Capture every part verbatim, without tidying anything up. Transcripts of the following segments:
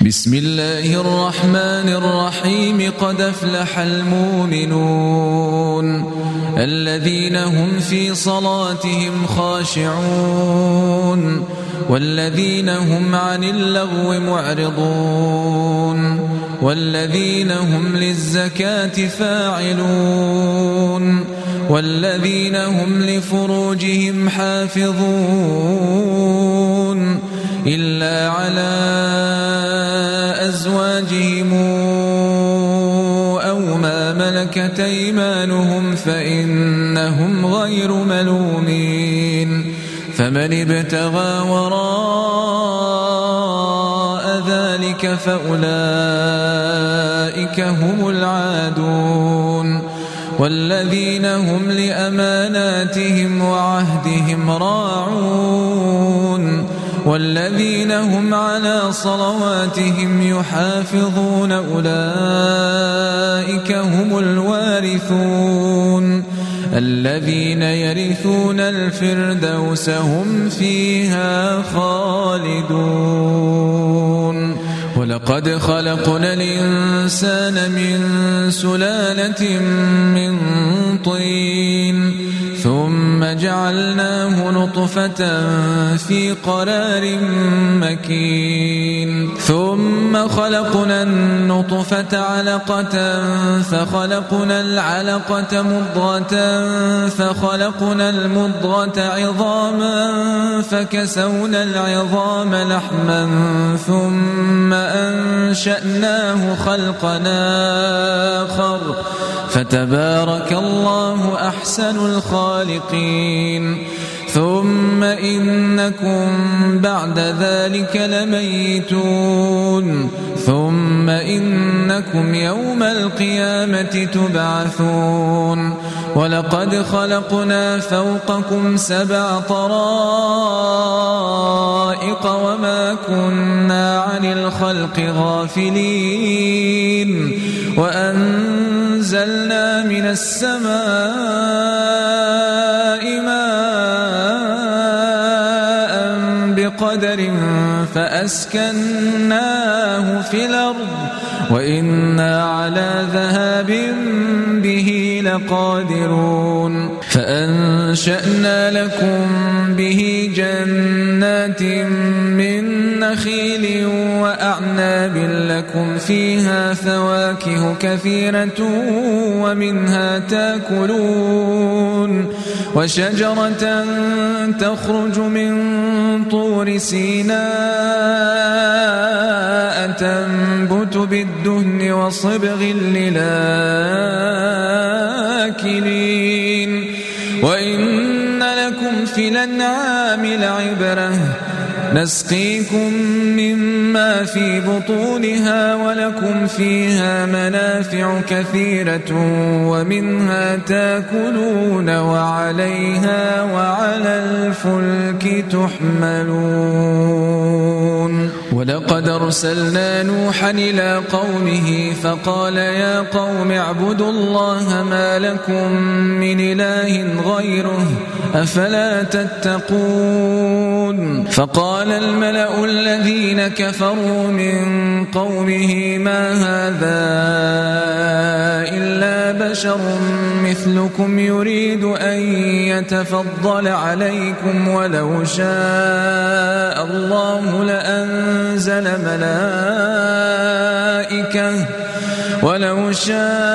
بسم الله الرحمن الرحيم. قد أفلح المؤمنون الذين هم في صلاتهم خاشعون والذين هم عن اللغو معرضون والذين هم للزكاة فاعلون والذين هم لفروجهم حافظون إلا على أزواجهم أو ما ملكت أيمانهم فإنهم غير ملومين. فمن ابتغى وراء ذلك فأولئك هم العادون والذين هم لأماناتهم وعهدهم راعون والذين هم على صلواتهم يحافظون أولئك هم الوارثون الذين يرثون الفردوس هم فيها خالدون. ولقد خلقنا الإنسان من سلالة من طين ثم جعلناه نطفة في قرار مكين ثم خلقنا النطفة علقة فخلقنا العلقة مضغة فخلقنا المضغة عظاما فكسونا العظام لحما ثم أنشأناه خلقنا آخر فتبارك الله أحسن الخالقين. ثم إنكم بعد ذلك لميتون ثم إنكم يوم القيامة تبعثون. ولقد خلقنا فوقكم سبع طرائق وما كنا عن الخلق غافلين وأنزلنا من السماء ماء بقدر فأسكناه في الأرض وإنا على ذهاب به لقادرون. فأنشأنا لكم به جنات من نخيل وأعناب لكم فيها فواكه كثيرة ومنها تأكلون وشجرة تخرج من طور سيناء تنبت بالدهن وصبغ للآكلين وإن لكم في الأنعام لعبرة نسقيكم مما في بطونها ولكم فيها منافع كثيرة ومنها تأكلون وعليها وعلى الفلك تحملون. ولقد أرسلنا نوحا إلى قومه فقال يا قوم اعبدوا الله ما لكم من إله غيره أفلا تتقون. فقال الملأ الذين كفروا من قومه ما هذا إلا بشر مثلكم يريد أن يتفضل عليكم ولو شاء الله لأنزل ملائكة ولو شاء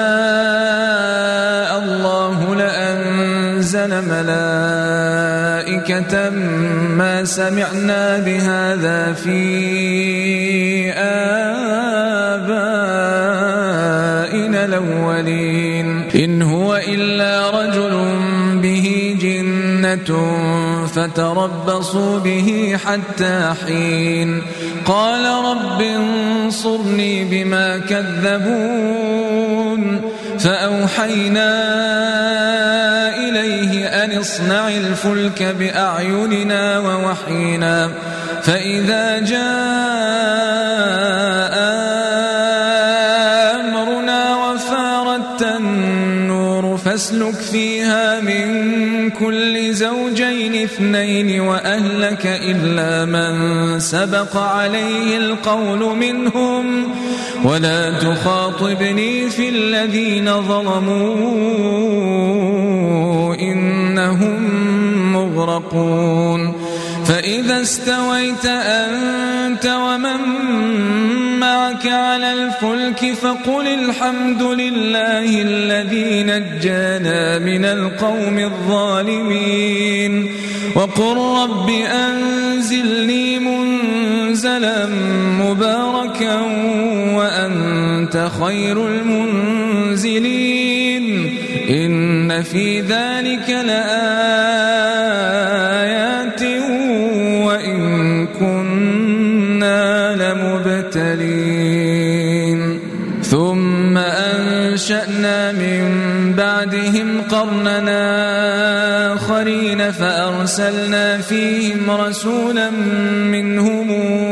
الله لأنزل ملائكة ما سمعنا بهذا في آبائنا الأولين إن هو إلا رجل به جنة فتربصوا به حتى حين. قال رب انصرني بما كذبون فأوحينا إليه أن اصنع الفلك بأعيننا ووحينا فإذا جاء أمرنا وفارت النور فاسلك فيها من من كل زوجين اثنين وأهلك إلا من سبق عليه القول منهم ولا تخاطبني في الذين ظلموا إنهم مغرقون فإذا استويت أنت ومن معك على الفلك فقل الحمد لله الذي نجانا من القوم الظالمين وقل رب أنزلني منزلا مباركا وأنت خير المنزلين إن في ذلك لآيات وإن كنا لمبتلين ثم أنشأنا من بعدهم قرننا آخرين فأرسلنا فيهم رسولا منهم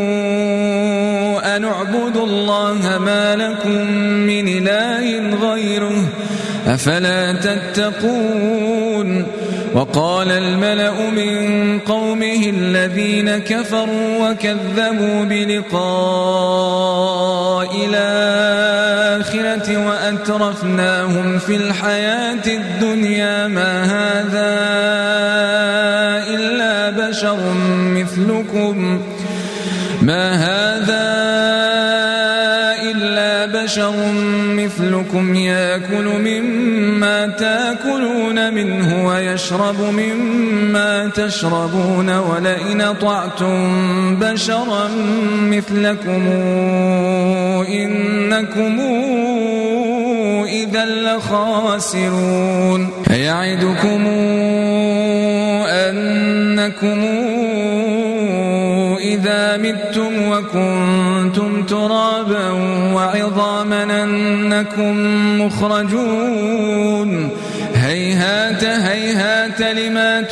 أن اعبدوا الله ما لكم من إله غيره أفلا تتقون وقال الملأ من قومه الذين كفروا وكذبوا بلقاء الآخرة وأترفناهم في الحياة الدنيا ما هذا إلا بشر مثلكم ما هذا إلا بشر مثلكم يأكل مما تأكلون منه ويشرب مما تشربون ولئن أطعتم بشرا مثلكم إنكم إذا لخاسرون يعدكم أنكم إذا متم وكنتم ترابا وعظاما أنكم مخرجون هيهات هيهات لما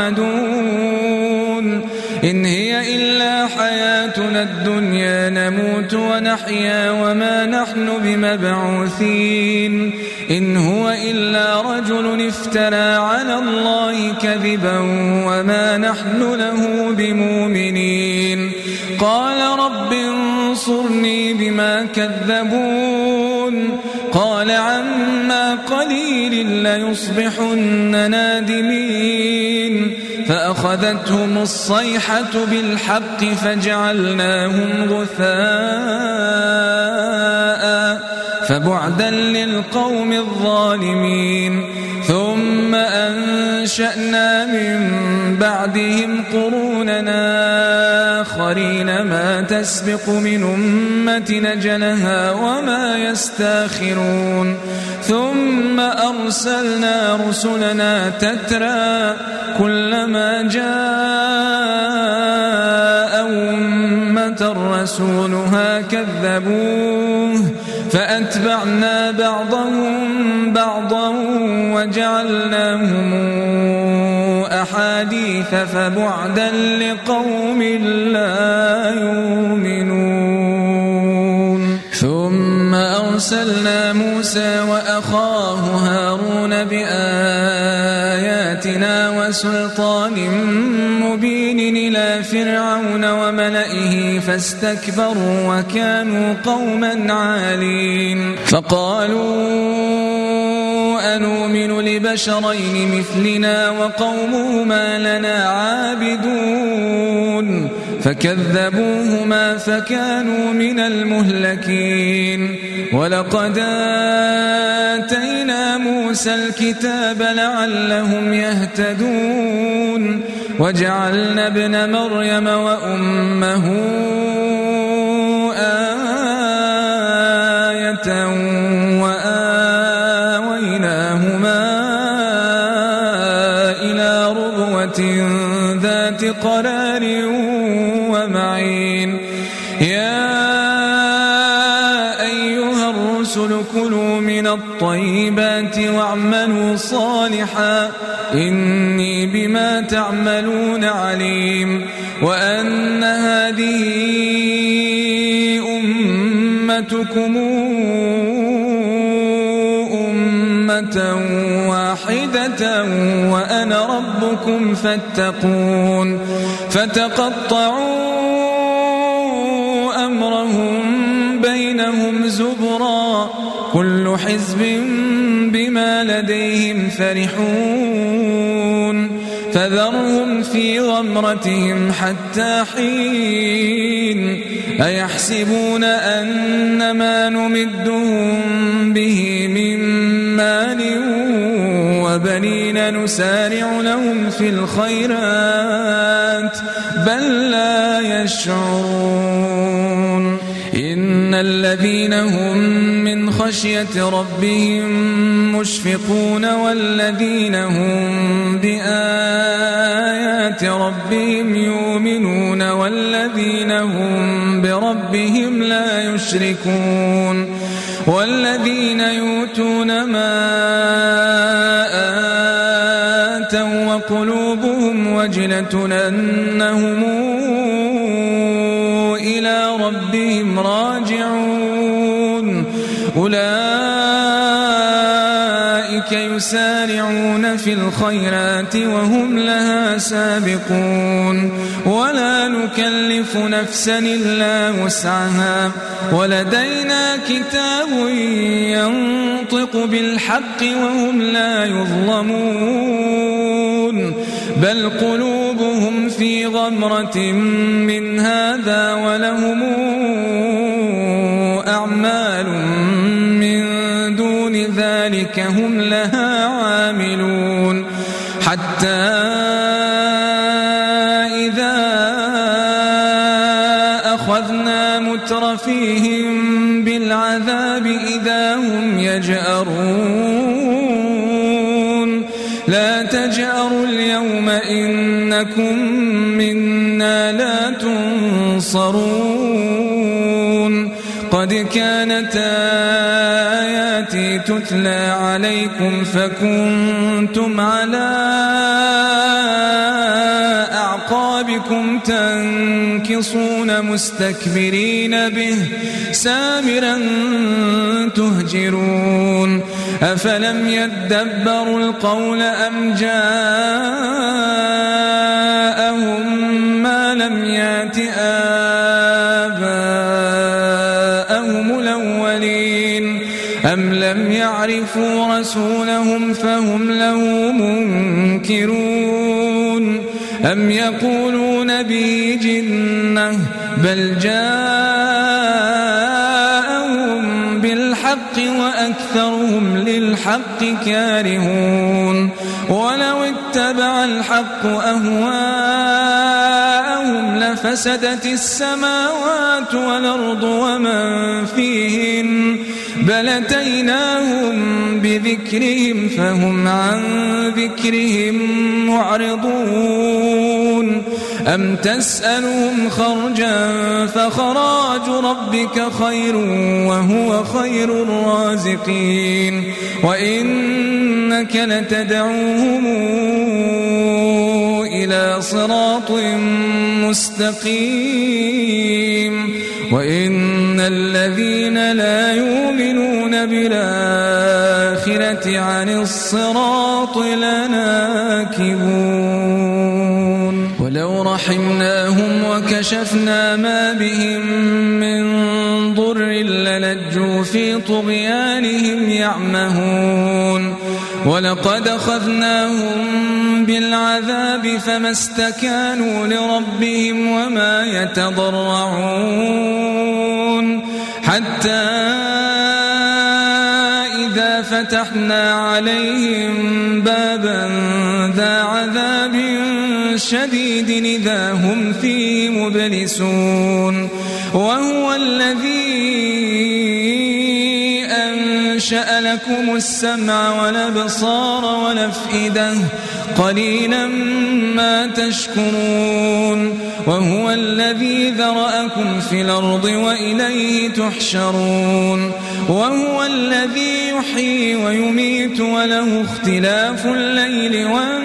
توعدون إن هي إلا حياتنا الدنيا نموت ونحيا وما نحن بمبعوثين إن هو إلا رجل افترى على الله كذبا وما نحن له بمؤمنين قال رب انصرني بما كذبون قال عما قليل ليصبحن نادمين فأخذتهم الصيحة بالحق فجعلناهم غثاء فبعدا للقوم الظالمين ثم أنشأنا من بعدهم قروننا آخرين ما تسبق من أمة نجلها وما يستاخرون ثم أرسلنا رسلنا تترى كلما جاء أمة رسولها كذبوه فأتبعنا بعضهم بعضا وجعلناهم أحاديث فبعدا لقوم لا يؤمنون ثم أرسلنا موسى وأخاه هارون بآياتنا وسلطان مبين إلى فرعون وملئه فاستكبروا وكانوا قوما عالين فقالوا أنؤمن لبشرين مثلنا وقومهما لنا عابدون فكذبوهما فكانوا من المهلكين ولقد آتينا موسى الكتاب لعلهم يهتدون وجعلنا ابن مريم وأمه آية وآويناهما إلى ربوة ذات قرار ومعين يا أيها الرسل كلوا من الطيبات واعملوا صالحا إني بما تعملون عليم وأن هذه أمتكم أمة واحدة وأنا ربكم فاتقون فتقطعوا أمرهم بينهم زبرا كل حزب بما لديهم فرحون فذرهم في غمرتهم حتى حين أيحسبون أن ما نمدهم به من مال وبنين نسارع لهم في الخيرات بل لا يشعرون إن الذين هم من خشية ربهم مشفقون والذين هم بآيات ربهم يؤمنون والذين هم بربهم لا يشركون والذين يؤتون ما آتوا وقلوبهم وجلة أنهم إلى ربهم راجعون أولئك يسارعون في الخيرات وهم لها سابقون ولا نكلف نفسا إلا وسعها ولدينا كتاب ينطق بالحق وهم لا يظلمون بل قلوبهم في غمرة من هذا ولهم أعمال من دون ذلك هم لها عاملون حتى إذا أخذنا مترفيهم بالعذاب إذا هم يجأرون لا تجأروا اليوم إنكم منا لا تنصرون قد كانت آياتي تتلى عليكم فكنتم على أعقابكم تنكصون مستكبرين به سامرا تهجرون أفلم يدبروا القول أم جاءهم ما لم يأت آباءهم الأولين أم لم يعرفوا رسولهم فهم له منكرون أم يقولون به جنة بل جاءهم بالحق وأكثرهم للحق كارهون ولو اتبع الحق أهواءهم لفسدت السماوات والأرض ومن فيهن بل أتيناهم بذكرهم فهم عن ذكرهم معرضون أم تسألهم خرجا فخراج ربك خير وهو خير الرازقين وإنك لتدعوهم إلى صراط مستقيم وإن الذين لا يؤمنون بالآخرة عن الصراط لناكبون ولو رحمناهم وكشفنا ما بهم من ضر للجوا في طغيانهم يعمهون ولقد أخذناهم بالعذاب فما استكانوا لربهم وما يتضرعون حتى إذا فتحنا عليهم بابا ذا عذاب شديد إذا هم فيه مبلسون وهو الذي أنشأ لكم السمع والأبصار والأفئدة قليلا ما تشكرون وهو الذي ذرأكم في الأرض وإليه تحشرون وهو الذي يحيي ويميت وله اختلاف الليل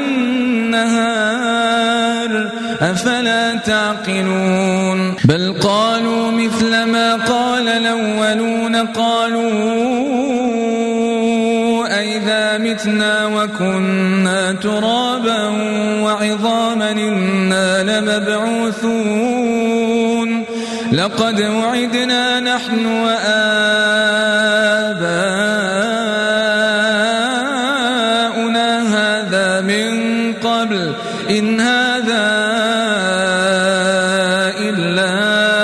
والنهار أفلا تعقلون بل قالوا مثل ما قال الأولون قالوا أئذا متنا وكنا ترابا وعظاما إنا لمبعوثون لقد وعدنا نحن وآباؤنا هذا من قبل إن هذا إلا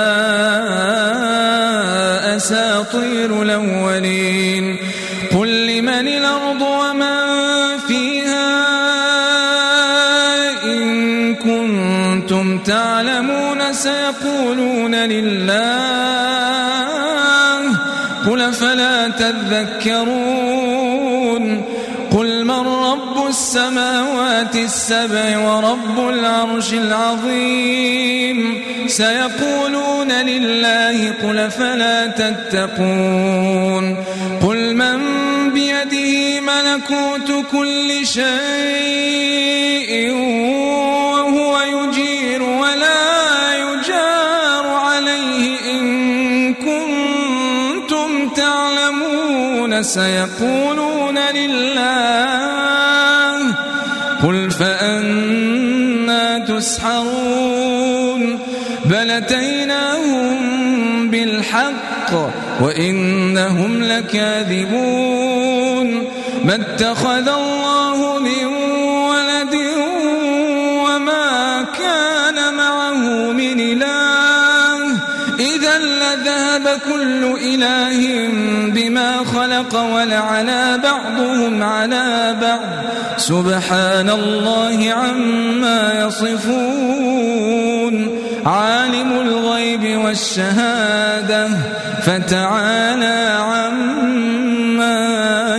أساطير الأولين قل لمن الأرض ومن فيها إن كنتم تعلمون سيقولون لله قل فلا تذكرون قل من رب السماوات السبع ورب العرش العظيم سيقولون لله قل فلا تتقون قل من بيده ملكوت كل شيء وهو يجير ولا يجار عليه إن كنتم تعلمون سيقولون لله قل فأنا تسحرون بل أتيناهم بالحق وإنهم لكاذبون ما اتخذ الله من ولد وما كان معه من إله إذا لذهب كل إله بما خلق ولعلى بعضهم على بعض سبحان الله عما يصفون عالم الغيب والشهادة فتعالى عما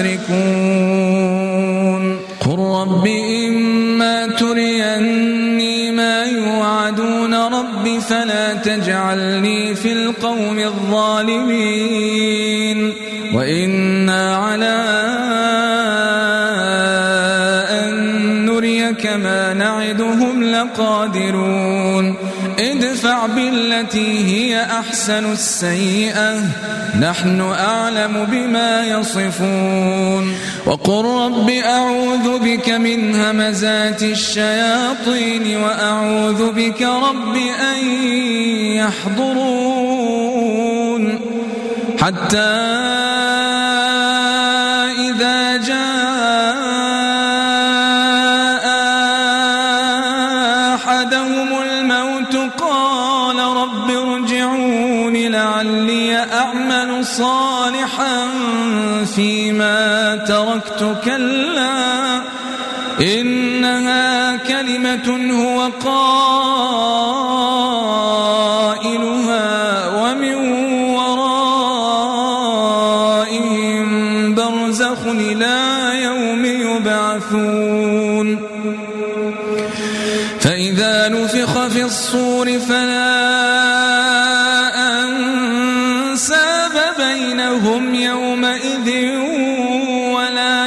يشركون قل رب إما تريني ما يوعدون رب فلا تجعلني في القوم الظالمين وإنا على أن نريك ما نعدهم لقادرون ادفع بالتي هي أحسن السيئة نحن أعلم بما يصفون وقل رب أعوذ بك من همزات الشياطين وأعوذ بك رب أن يحضرون حتى إذا جاء أحدهم الموت قال رب ارجعون لعلي أعمل صالحا فيما تركت كلا إنها كلمة هو قائلها ومن ورائهم برزخ إلى يوم يبعثون فإذا نفخ في الصور فلا أنساب بينهم يومئذ ولا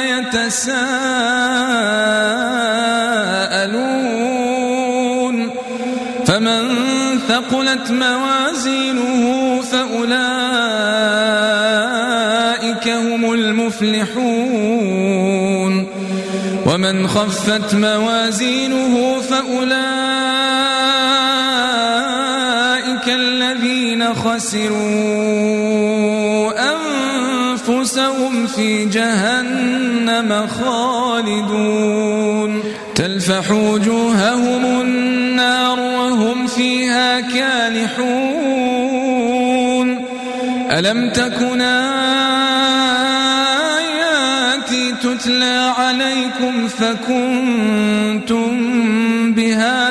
يتساءلون فمن ثقلت موازينه فأولئك هم المفلحون ومن خفت موازينه فأولئك الذين خسروا أنفسهم في جهنم خالدون تلفح وجوههم النار وهم فيها كالحون ألم تكن آياتي تتلى عليكم فكنتم بها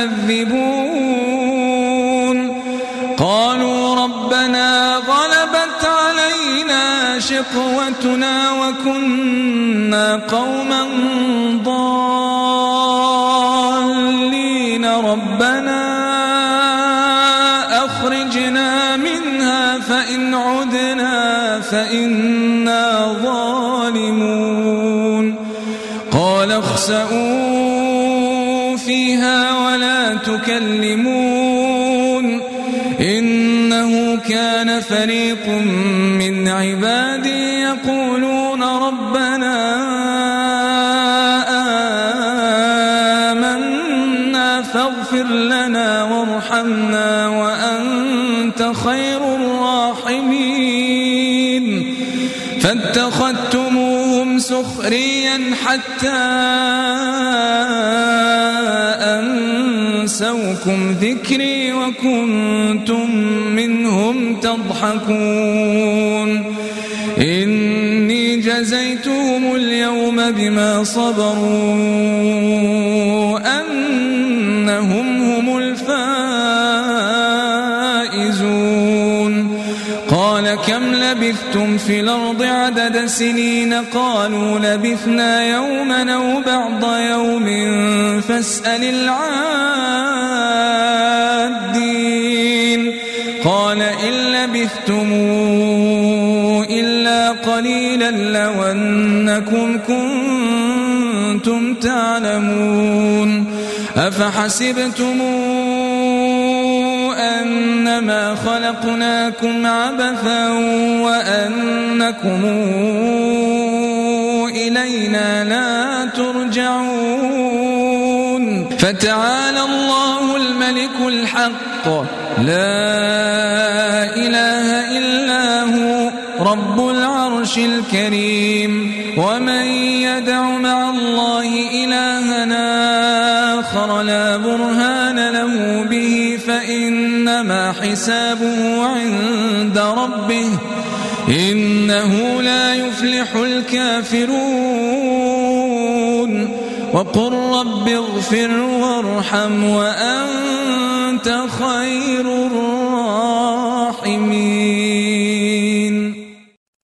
تكذبون قالوا ربنا غلبت علينا شقوتنا وكنا قوما ضالين ربنا أخرجنا منها فإن عدنا فإنا ظالمون قال اخسئوا فيها ولا تكلمون إنه كان فريق من عبادي يقولون ربنا فاتخذتموهم سخريا حتى أنسوكم ذكري وكنتم منهم تضحكون إني جزيتهم اليوم بما صبروا أنهم هم الفائزون قال كم لبثتم في الأرض عدد سنين قالوا لبثنا يوما أو بعض يوم فاسأل العادين قال إن لبثتم إلا قليلا لو أنكم كنتم تعلمون أفحسبتم أنما خلقناكم عبثا وأنكم إلينا لا ترجعون فتعالى الله الملك الحق لا إله إلا هو رب العرش الكريم ومن يدع مع الله إلهنا آخر لا برهان له به فإنما حسابه عند ربه إنه لا يفلح الكافرون وقل رب اغفر وارحم وأنت خير الراحمين